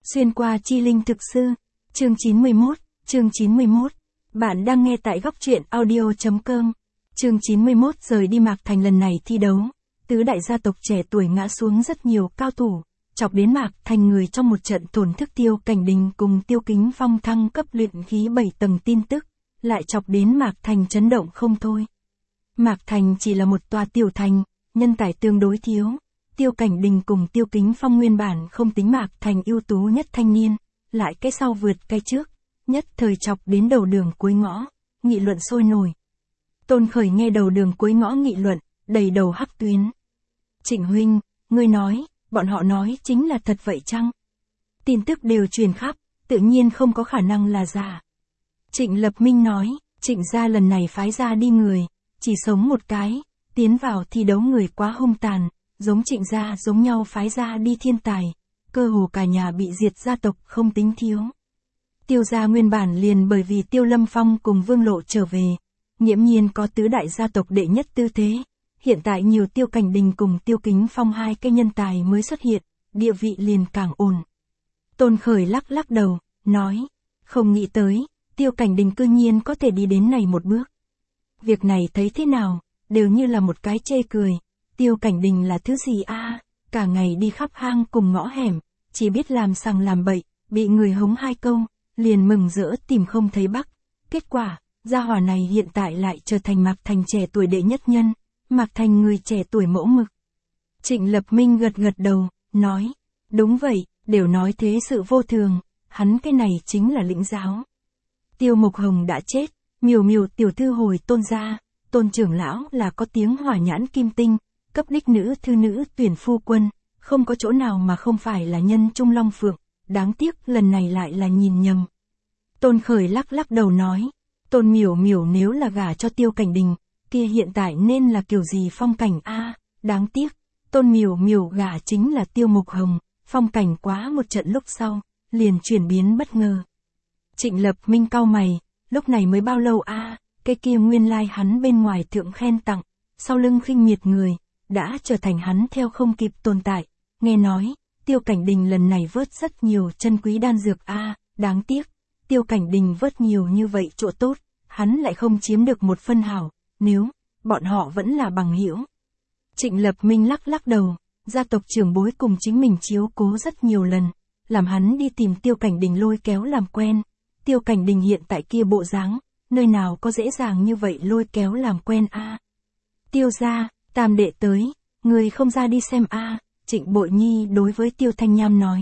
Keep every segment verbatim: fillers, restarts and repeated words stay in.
Xuyên qua chi linh thực sư, chương chín mươi mốt, chương chín mươi mốt. Bạn đang nghe tại góc truyện audio chấm com. Chương chín mươi mốt rời đi Mạc Thành lần này thi đấu, tứ đại gia tộc trẻ tuổi ngã xuống rất nhiều cao thủ, chọc đến Mạc Thành người trong một trận thổn thức. Tiêu Cảnh Đình cùng Tiêu Kính Phong thăng cấp luyện khí bảy tầng tin tức, lại chọc đến Mạc Thành chấn động không thôi. Mạc Thành chỉ là một tòa tiểu thành, nhân tài tương đối thiếu. Tiêu Cảnh Đình cùng Tiêu Kính Phong nguyên bản không tính Mạc Thành ưu tú nhất thanh niên, lại cái sau vượt cái trước, nhất thời chọc đến đầu đường cuối ngõ, nghị luận sôi nổi. Tôn Khởi nghe đầu đường cuối ngõ nghị luận, đầy đầu hắc tuyến. Trịnh huynh, ngươi nói, bọn họ nói chính là thật vậy chăng? Tin tức đều truyền khắp, tự nhiên không có khả năng là giả. Trịnh Lập Minh nói, Trịnh gia lần này phái ra đi người, chỉ sống một cái, tiến vào thi đấu người quá hung tàn, giống Trịnh gia giống nhau phái ra đi thiên tài, cơ hồ cả nhà bị diệt gia tộc không tính thiếu. Tiêu gia nguyên bản liền bởi vì Tiêu Lâm Phong cùng Vương Lộ trở về, nghiễm nhiên có tứ đại gia tộc đệ nhất tư thế, hiện tại nhiều Tiêu Cảnh Đình cùng Tiêu Kính Phong hai cái nhân tài mới xuất hiện, địa vị liền càng ổn. Tôn Khởi lắc lắc đầu, nói, không nghĩ tới, Tiêu Cảnh Đình cư nhiên có thể đi đến này một bước. Việc này thấy thế nào, đều như là một cái chê cười. Tiêu Cảnh Đình là thứ gì a? À? Cả ngày đi khắp hang cùng ngõ hẻm, chỉ biết làm sằng làm bậy, bị người hống hai câu, liền mừng rỡ tìm không thấy bắc. Kết quả, gia hỏa này hiện tại lại trở thành Mạc Thành trẻ tuổi đệ nhất nhân, Mạc Thành người trẻ tuổi mẫu mực. Trịnh Lập Minh gật gật đầu, nói, đúng vậy, đều nói thế sự vô thường, hắn cái này chính là lĩnh giáo. Tiêu Mộc Hồng đã chết, miều miều tiểu thư hồi Tôn gia, Tôn trưởng lão là có tiếng hỏa nhãn kim tinh, cấp đích nữ thư nữ tuyển phu quân, không có chỗ nào mà không phải là nhân trung long phượng, đáng tiếc lần này lại là nhìn nhầm. Tôn Khởi lắc lắc đầu nói, Tôn miểu miểu nếu là gả cho Tiêu Cảnh Đình, kia hiện tại nên là kiểu gì phong cảnh a? À, đáng tiếc, Tôn miểu miểu gả chính là Tiêu Mộc Hồng, phong cảnh quá một trận lúc sau, liền chuyển biến bất ngờ. Trịnh Lập Minh cau mày, lúc này mới bao lâu a? À, cái kia nguyên lai like hắn bên ngoài thượng khen tặng, sau lưng khinh miệt người, đã trở thành hắn theo không kịp tồn tại. Nghe nói, Tiêu Cảnh Đình lần này vớt rất nhiều chân quý đan dược a, à, đáng tiếc, Tiêu Cảnh Đình vớt nhiều như vậy chỗ tốt, hắn lại không chiếm được một phân hảo, nếu, bọn họ vẫn là bằng hữu. Trịnh Lập Minh lắc lắc đầu, gia tộc trưởng bối cùng chính mình chiếu cố rất nhiều lần, làm hắn đi tìm Tiêu Cảnh Đình lôi kéo làm quen. Tiêu Cảnh Đình hiện tại kia bộ dáng, nơi nào có dễ dàng như vậy lôi kéo làm quen a? À. Tiêu gia, Tam đệ tới, người không ra đi xem a? À, Trịnh Bội Nhi đối với Tiêu Thanh Nham nói.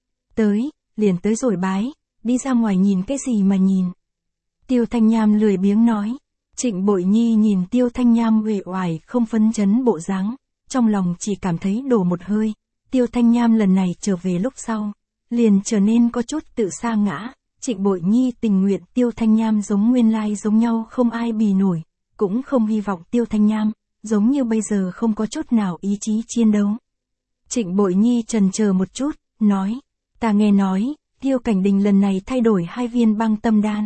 Tới, liền tới rồi bái, đi ra ngoài nhìn cái gì mà nhìn. Tiêu Thanh Nham lười biếng nói. Trịnh Bội Nhi nhìn Tiêu Thanh Nham uể oải không phấn chấn bộ dáng, trong lòng chỉ cảm thấy đổ một hơi. Tiêu Thanh Nham lần này trở về lúc sau, liền trở nên có chút tự sa ngã. Trịnh Bội Nhi tình nguyện Tiêu Thanh Nham giống nguyên lai giống nhau không ai bì nổi, cũng không hy vọng Tiêu Thanh Nham giống như bây giờ không có chút nào ý chí chiến đấu. Trịnh Bội Nhi chần chờ một chút, nói, ta nghe nói, Tiêu Cảnh Đình lần này thay đổi hai viên băng tâm đan.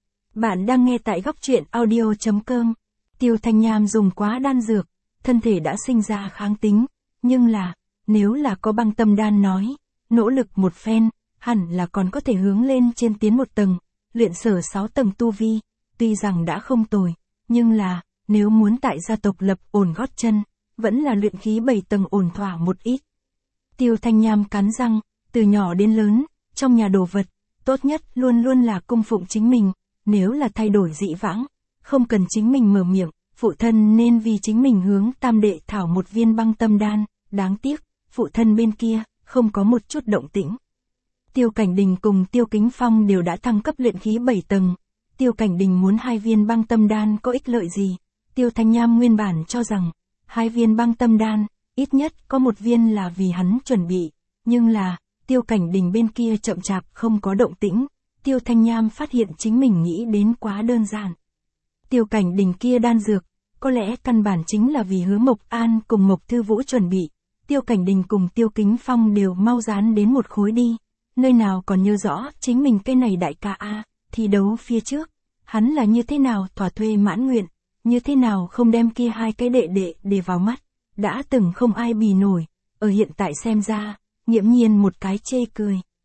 Bạn đang nghe tại góc truyện audio chấm com. Tiêu Thanh Nham dùng quá đan dược, thân thể đã sinh ra kháng tính, nhưng là, nếu là có băng tâm đan nói, nỗ lực một phen, hẳn là còn có thể hướng lên trên tiến một tầng, luyện sở sáu tầng tu vi, tuy rằng đã không tồi, nhưng là, nếu muốn tại gia tộc lập ổn gót chân, vẫn là luyện khí bảy tầng ổn thỏa một ít. Tiêu Thanh Nham cắn răng, từ nhỏ đến lớn, trong nhà đồ vật, tốt nhất luôn luôn là cung phụng chính mình, nếu là thay đổi dị vãng, không cần chính mình mở miệng, phụ thân nên vì chính mình hướng tam đệ thảo một viên băng tâm đan, đáng tiếc, phụ thân bên kia, không có một chút động tĩnh. Tiêu Cảnh Đình cùng Tiêu Kính Phong đều đã thăng cấp luyện khí bảy tầng, Tiêu Cảnh Đình muốn hai viên băng tâm đan có ích lợi gì? Tiêu Thanh Nham nguyên bản cho rằng, hai viên băng tâm đan, ít nhất có một viên là vì hắn chuẩn bị, nhưng là, Tiêu Cảnh Đình bên kia chậm chạp không có động tĩnh, Tiêu Thanh Nham phát hiện chính mình nghĩ đến quá đơn giản. Tiêu Cảnh Đình kia đan dược, có lẽ căn bản chính là vì Hứa Mộc An cùng Mộc Thư Vũ chuẩn bị, Tiêu Cảnh Đình cùng Tiêu Kính Phong đều mau dán đến một khối đi, nơi nào còn nhớ rõ chính mình cái này đại ca a, thi đấu phía trước, hắn là như thế nào thỏa thuê mãn nguyện, như thế nào không đem kia hai cái đệ đệ để vào mắt, đã từng không ai bì nổi, ở hiện tại xem ra, nghiễm nhiên một cái chê cười.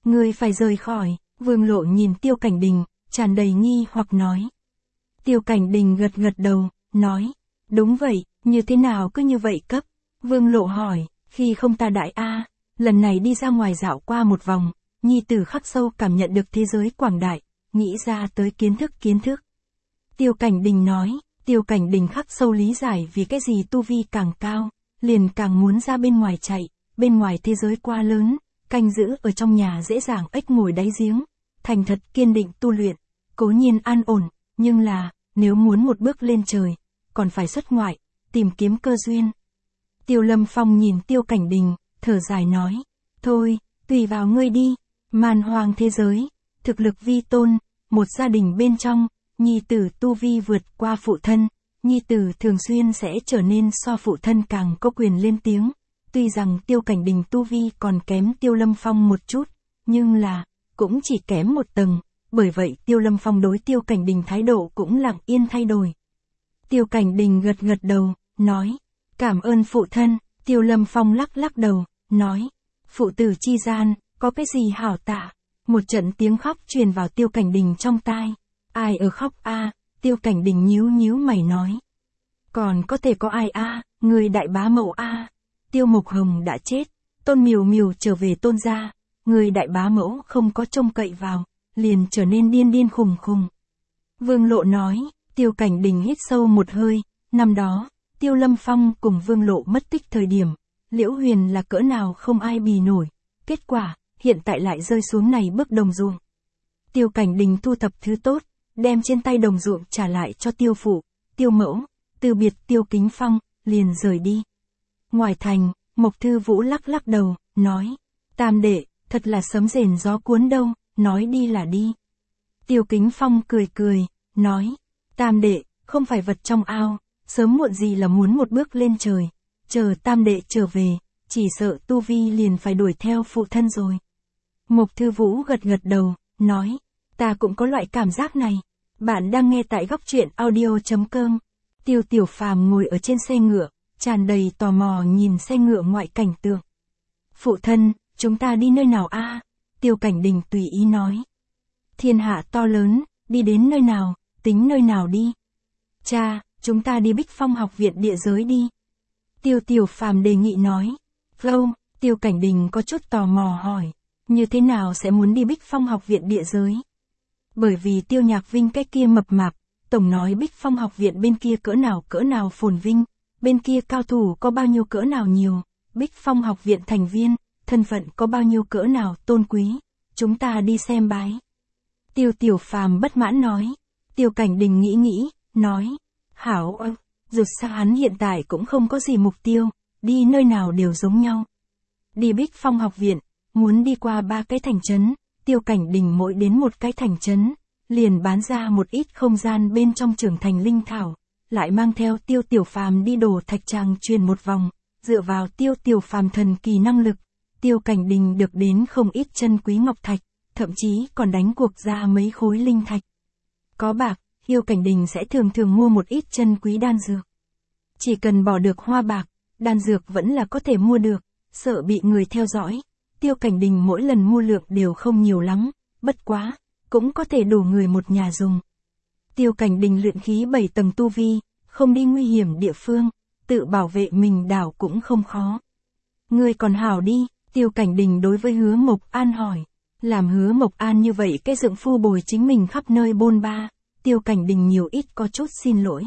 Ngươi phải rời khỏi, Vương Lộ nhìn Tiêu Cảnh Đình, tràn đầy nghi hoặc nói. Tiêu Cảnh Đình gật gật đầu, nói, đúng vậy, như thế nào cứ như vậy cấp? Vương Lộ hỏi, khi không ta đại a, lần này đi ra ngoài dạo qua một vòng, nhi tử khắc sâu cảm nhận được thế giới quảng đại, nghĩ ra tới kiến thức kiến thức. Tiêu Cảnh Đình nói, Tiêu Cảnh Đình khắc sâu lý giải vì cái gì tu vi càng cao, liền càng muốn ra bên ngoài chạy, bên ngoài thế giới quá lớn, canh giữ ở trong nhà dễ dàng ếch ngồi đáy giếng, thành thật kiên định tu luyện, cố nhiên an ổn, nhưng là, nếu muốn một bước lên trời, còn phải xuất ngoại, tìm kiếm cơ duyên. Tiêu Lâm Phong nhìn Tiêu Cảnh Đình, thở dài nói, thôi, tùy vào ngươi đi, man hoang thế giới, thực lực vi tôn, một gia đình bên trong, nhi tử tu vi vượt qua phụ thân, nhi tử thường xuyên sẽ trở nên so phụ thân càng có quyền lên tiếng. Tuy rằng Tiêu Cảnh Đình tu vi còn kém Tiêu Lâm Phong một chút, nhưng là, cũng chỉ kém một tầng, bởi vậy Tiêu Lâm Phong đối Tiêu Cảnh Đình thái độ cũng lặng yên thay đổi. Tiêu Cảnh Đình gật gật đầu, nói, cảm ơn phụ thân. Tiêu Lâm Phong lắc lắc đầu, nói, phụ tử chi gian, có cái gì hảo tạ. Một trận tiếng khóc truyền vào Tiêu Cảnh Đình trong tai. Ai ở khóc a? Tiêu Cảnh Đình nhíu nhíu mày nói. Còn có thể có ai a? Người đại bá mẫu a? Tiêu Mộc Hồng đã chết, Tôn Miều Miều trở về Tôn gia, người đại bá mẫu không có trông cậy vào, liền trở nên điên điên khùng khùng. Vương Lộ nói, Tiêu Cảnh Đình hít sâu một hơi, năm đó, Tiêu Lâm Phong cùng Vương Lộ mất tích thời điểm, Liễu Huyền là cỡ nào không ai bì nổi, kết quả, hiện tại lại rơi xuống này bước đồng ruộng. Tiêu Cảnh Đình thu thập thứ tốt, đem trên tay đồng ruộng trả lại cho Tiêu Phụ, Tiêu Mẫu, từ biệt Tiêu Kính Phong, liền rời đi. Ngoài thành, Mộc Thư Vũ lắc lắc đầu, nói, tam đệ, thật là sấm rền gió cuốn đâu, nói đi là đi. Tiêu Kính Phong cười cười, nói, tam đệ, không phải vật trong ao, sớm muộn gì là muốn một bước lên trời, chờ tam đệ trở về, chỉ sợ tu vi liền phải đuổi theo phụ thân rồi. Mộc Thư Vũ gật gật đầu, nói, ta cũng có loại cảm giác này. Bạn đang nghe tại góc truyện audio chấm com. Tiêu Tiểu Phàm ngồi ở trên xe ngựa, tràn đầy tò mò nhìn xe ngựa ngoại cảnh tượng. Phụ thân, chúng ta đi nơi nào a? Tiêu Cảnh Đình tùy ý nói. Thiên hạ to lớn, đi đến nơi nào, tính nơi nào đi. Cha, chúng ta đi Bích Phong học viện địa giới đi. Tiêu Tiểu Phàm đề nghị nói. Flow, Tiêu Cảnh Đình có chút tò mò hỏi, như thế nào sẽ muốn đi Bích Phong học viện địa giới? Bởi vì Tiêu Nhạc Vinh cái kia mập mạp, tổng nói Bích Phong học viện bên kia cỡ nào cỡ nào phồn vinh, bên kia cao thủ có bao nhiêu cỡ nào nhiều, Bích Phong học viện thành viên, thân phận có bao nhiêu cỡ nào tôn quý, chúng ta đi xem bái. Tiêu Tiểu Phàm bất mãn nói. Tiêu Cảnh Đình nghĩ nghĩ, nói, hảo ơ, dù sao hắn hiện tại cũng không có gì mục tiêu, đi nơi nào đều giống nhau. Đi Bích Phong học viện, muốn đi qua ba cái thành trấn, Tiêu Cảnh Đình mỗi đến một cái thành trấn, liền bán ra một ít không gian bên trong trưởng thành linh thảo, lại mang theo Tiêu Tiểu Phàm đi đổ thạch tràng truyền một vòng, dựa vào Tiêu Tiểu Phàm thần kỳ năng lực, Tiêu Cảnh Đình được đến không ít chân quý ngọc thạch, thậm chí còn đánh cuộc ra mấy khối linh thạch. Có bạc, Tiêu Cảnh Đình sẽ thường thường mua một ít chân quý đan dược. Chỉ cần bỏ được hoa bạc, đan dược vẫn là có thể mua được, sợ bị người theo dõi. Tiêu Cảnh Đình mỗi lần mua lượng đều không nhiều lắm, bất quá, cũng có thể đủ người một nhà dùng. Tiêu Cảnh Đình luyện khí bảy tầng tu vi, không đi nguy hiểm địa phương, tự bảo vệ mình đảo cũng không khó. Ngươi còn hảo đi, Tiêu Cảnh Đình đối với Hứa Mộc An hỏi. Làm Hứa Mộc An như vậy cái dựng phu bồi chính mình khắp nơi bôn ba, Tiêu Cảnh Đình nhiều ít có chút xin lỗi.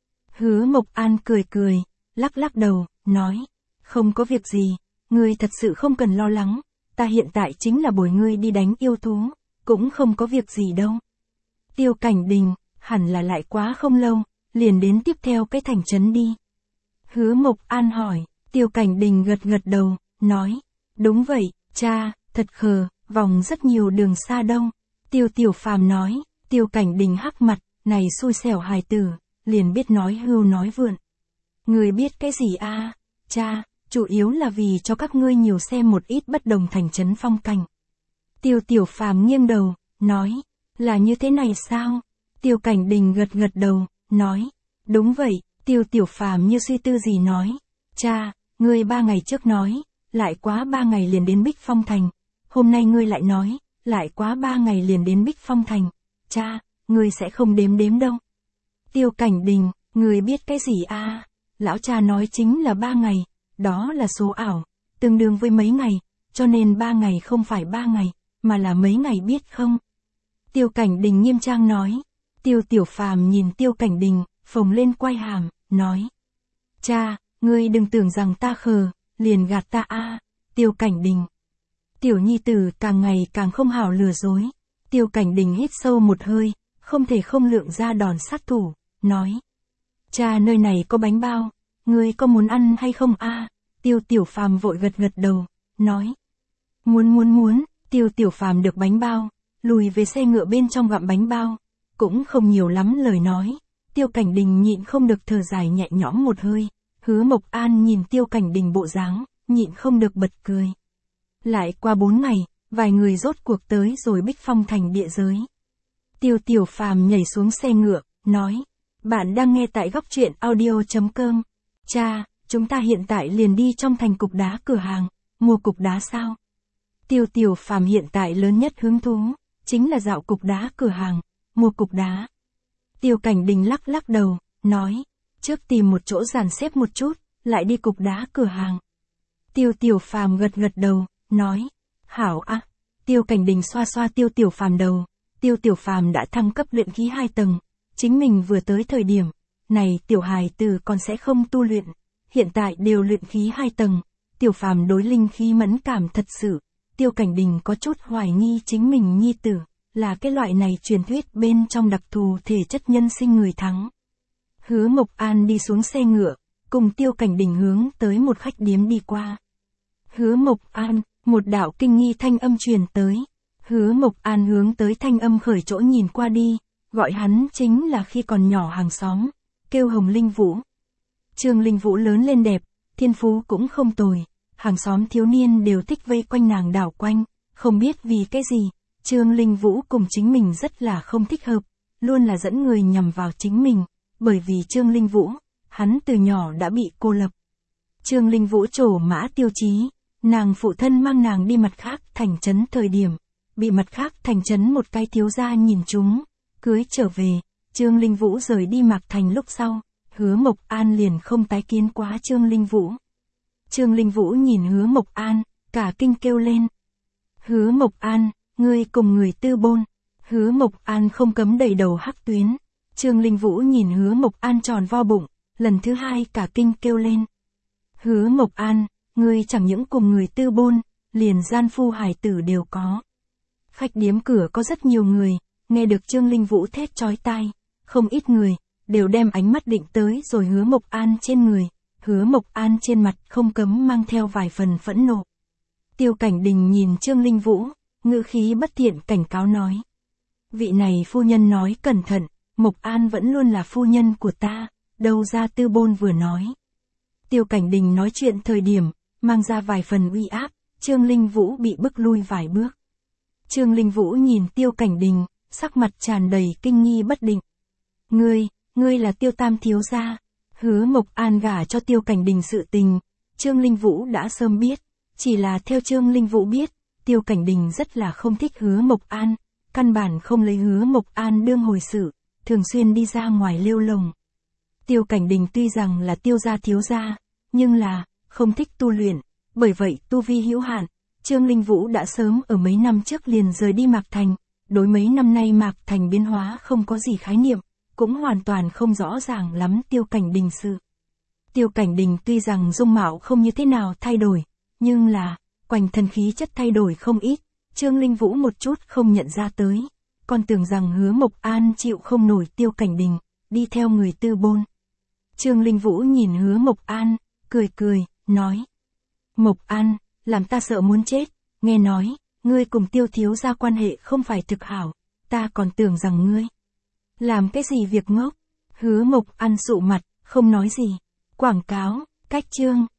Hứa Mộc An cười cười, lắc lắc đầu, nói, không có việc gì, ngươi thật sự không cần lo lắng, ta hiện tại chính là bồi ngươi đi đánh yêu thú, cũng không có việc gì đâu. Tiêu Cảnh Đình, hẳn là lại quá không lâu, liền đến tiếp theo cái thành trấn đi. Hứa Mộc An hỏi, Tiêu Cảnh Đình gật gật đầu, nói, đúng vậy, cha, thật khờ, vòng rất nhiều đường xa đâu. Tiêu Tiểu Phàm nói. Tiêu Cảnh Đình hắc mặt, này xui xẻo hài tử, liền biết nói hưu nói vượn. Người biết cái gì a? Cha, chủ yếu là vì cho các ngươi nhiều xem một ít bất đồng thành trấn phong cảnh. Tiêu Tiểu Phàm nghiêng đầu, nói, là như thế này sao? Tiêu Cảnh Đình gật gật đầu, nói, đúng vậy. Tiêu Tiểu Phàm như suy tư gì nói, cha, ngươi ba ngày trước nói, lại quá ba ngày liền đến Bích Phong thành, hôm nay ngươi lại nói, lại quá ba ngày liền đến Bích Phong Thành. Cha, ngươi sẽ không đếm đếm đâu. Tiêu Cảnh Đình, ngươi biết cái gì à? Lão cha nói chính là ba ngày, đó là số ảo, tương đương với mấy ngày, cho nên ba ngày không phải ba ngày, mà là mấy ngày biết không? Tiêu Cảnh Đình nghiêm trang nói. Tiêu Tiểu Phàm nhìn Tiêu Cảnh Đình, phồng lên quai hàm, nói. Cha, ngươi đừng tưởng rằng ta khờ, liền gạt ta a. Tiêu Cảnh Đình. Tiểu nhi tử càng ngày càng không hảo lừa dối. Tiêu Cảnh Đình hít sâu một hơi, không thể không lượng ra đòn sát thủ, nói. Cha, nơi này có bánh bao, ngươi có muốn ăn hay không a? Tiêu Tiểu Phàm vội gật gật đầu, nói. Muốn muốn muốn. Tiêu Tiểu Phàm được bánh bao, lùi về xe ngựa bên trong gặm bánh bao, cũng không nhiều lắm lời nói. Tiêu Cảnh Đình nhịn không được thở dài nhẹ nhõm một hơi. Hứa Mộc An nhìn Tiêu Cảnh Đình bộ dáng, nhịn không được bật cười. Lại qua bốn ngày, vài người rốt cuộc tới rồi Bích Phong Thành địa giới. Tiêu Tiểu Phàm nhảy xuống xe ngựa, nói. Bạn đang nghe tại góc truyện audio.com. Cha, chúng ta hiện tại liền đi trong thành cục đá cửa hàng, mua cục đá sao? Tiêu Tiểu Phàm hiện tại lớn nhất hứng thú, chính là dạo cục đá cửa hàng, mua cục đá. Tiêu Cảnh Đình lắc lắc đầu, nói. Trước tìm một chỗ dàn xếp một chút, lại đi cục đá cửa hàng. Tiêu Tiểu Phàm gật gật đầu, nói. Hảo a. Tiêu Cảnh Đình xoa xoa Tiêu Tiểu Phàm đầu. Tiêu Tiểu Phàm đã thăng cấp luyện khí hai tầng. Chính mình vừa tới thời điểm, này tiểu hài tử còn sẽ không tu luyện. Hiện tại đều luyện khí hai tầng. Tiểu Phàm đối linh khí mẫn cảm thật sự. Tiêu Cảnh Đình có chút hoài nghi chính mình nhi tử, là cái loại này truyền thuyết bên trong đặc thù thể chất nhân sinh người thắng. Hứa Mộc An đi xuống xe ngựa, cùng Tiêu Cảnh Đình hướng tới một khách điếm đi qua. Hứa Mộc An, một đạo kinh nghi thanh âm truyền tới. Hứa Mộc An hướng tới thanh âm khởi chỗ nhìn qua đi, gọi hắn chính là khi còn nhỏ hàng xóm, kêu Hồng Linh Vũ. Trương Linh Vũ lớn lên đẹp, thiên phú cũng không tồi, hàng xóm thiếu niên đều thích vây quanh nàng đảo quanh, không biết vì cái gì, Trương Linh Vũ cùng chính mình rất là không thích hợp, luôn là dẫn người nhằm vào chính mình, bởi vì Trương Linh Vũ, hắn từ nhỏ đã bị cô lập. Trương Linh Vũ trổ mã Tiêu Chí, nàng phụ thân mang nàng đi mặt khác thành trấn thời điểm, bị mặt khác thành trấn một cái thiếu gia nhìn trúng, cưới trở về, Trương Linh Vũ rời đi Mạc Thành lúc sau, Hứa Mộc An liền không tái kiến quá Trương Linh Vũ. Trương Linh Vũ nhìn Hứa Mộc An, cả kinh kêu lên. Hứa Mộc An, ngươi cùng người tư bôn. Hứa Mộc An không cấm đầy đầu hắc tuyến. Trương Linh Vũ nhìn Hứa Mộc An tròn vo bụng, lần thứ hai cả kinh kêu lên. Hứa Mộc An, ngươi chẳng những cùng người tư bôn, liền gian phu hài tử đều có. Khách điếm cửa có rất nhiều người, nghe được Trương Linh Vũ thét chói tai, không ít người, đều đem ánh mắt định tới rồi Hứa Mộc An trên người. Hứa Mộc An trên mặt không cấm mang theo vài phần phẫn nộ. Tiêu Cảnh Đình nhìn Trương Linh Vũ, ngữ khí bất thiện cảnh cáo nói. Vị này phu nhân nói cẩn thận, Mộc An vẫn luôn là phu nhân của ta, đâu ra tư bôn vừa nói. Tiêu Cảnh Đình nói chuyện thời điểm, mang ra vài phần uy áp, Trương Linh Vũ bị bức lui vài bước. Trương Linh Vũ nhìn Tiêu Cảnh Đình, sắc mặt tràn đầy kinh nghi bất định. Ngươi, ngươi là Tiêu Tam thiếu gia. Hứa Mộc An gả cho Tiêu Cảnh Đình sự tình, Trương Linh Vũ đã sớm biết, chỉ là theo Trương Linh Vũ biết, Tiêu Cảnh Đình rất là không thích Hứa Mộc An, căn bản không lấy Hứa Mộc An đương hồi sự, thường xuyên đi ra ngoài lêu lồng. Tiêu Cảnh Đình tuy rằng là Tiêu gia thiếu gia, nhưng là, không thích tu luyện, bởi vậy tu vi hữu hạn, Trương Linh Vũ đã sớm ở mấy năm trước liền rời đi Mạc Thành, đối mấy năm nay Mạc Thành biến hóa không có gì khái niệm. Cũng hoàn toàn không rõ ràng lắm Tiêu Cảnh Đình sự. Tiêu Cảnh Đình tuy rằng dung mạo không như thế nào thay đổi, nhưng là, quanh thân khí chất thay đổi không ít, Trương Linh Vũ một chút không nhận ra tới, còn tưởng rằng Hứa Mộc An chịu không nổi Tiêu Cảnh Đình, đi theo người tư bôn. Trương Linh Vũ nhìn Hứa Mộc An, cười cười, nói. Mộc An, làm ta sợ muốn chết, nghe nói, ngươi cùng Tiêu thiếu gia quan hệ không phải thực hảo, ta còn tưởng rằng ngươi làm cái gì việc ngốc. Hứa Mộc An sụ mặt, không nói gì. Quảng cáo, cách chương.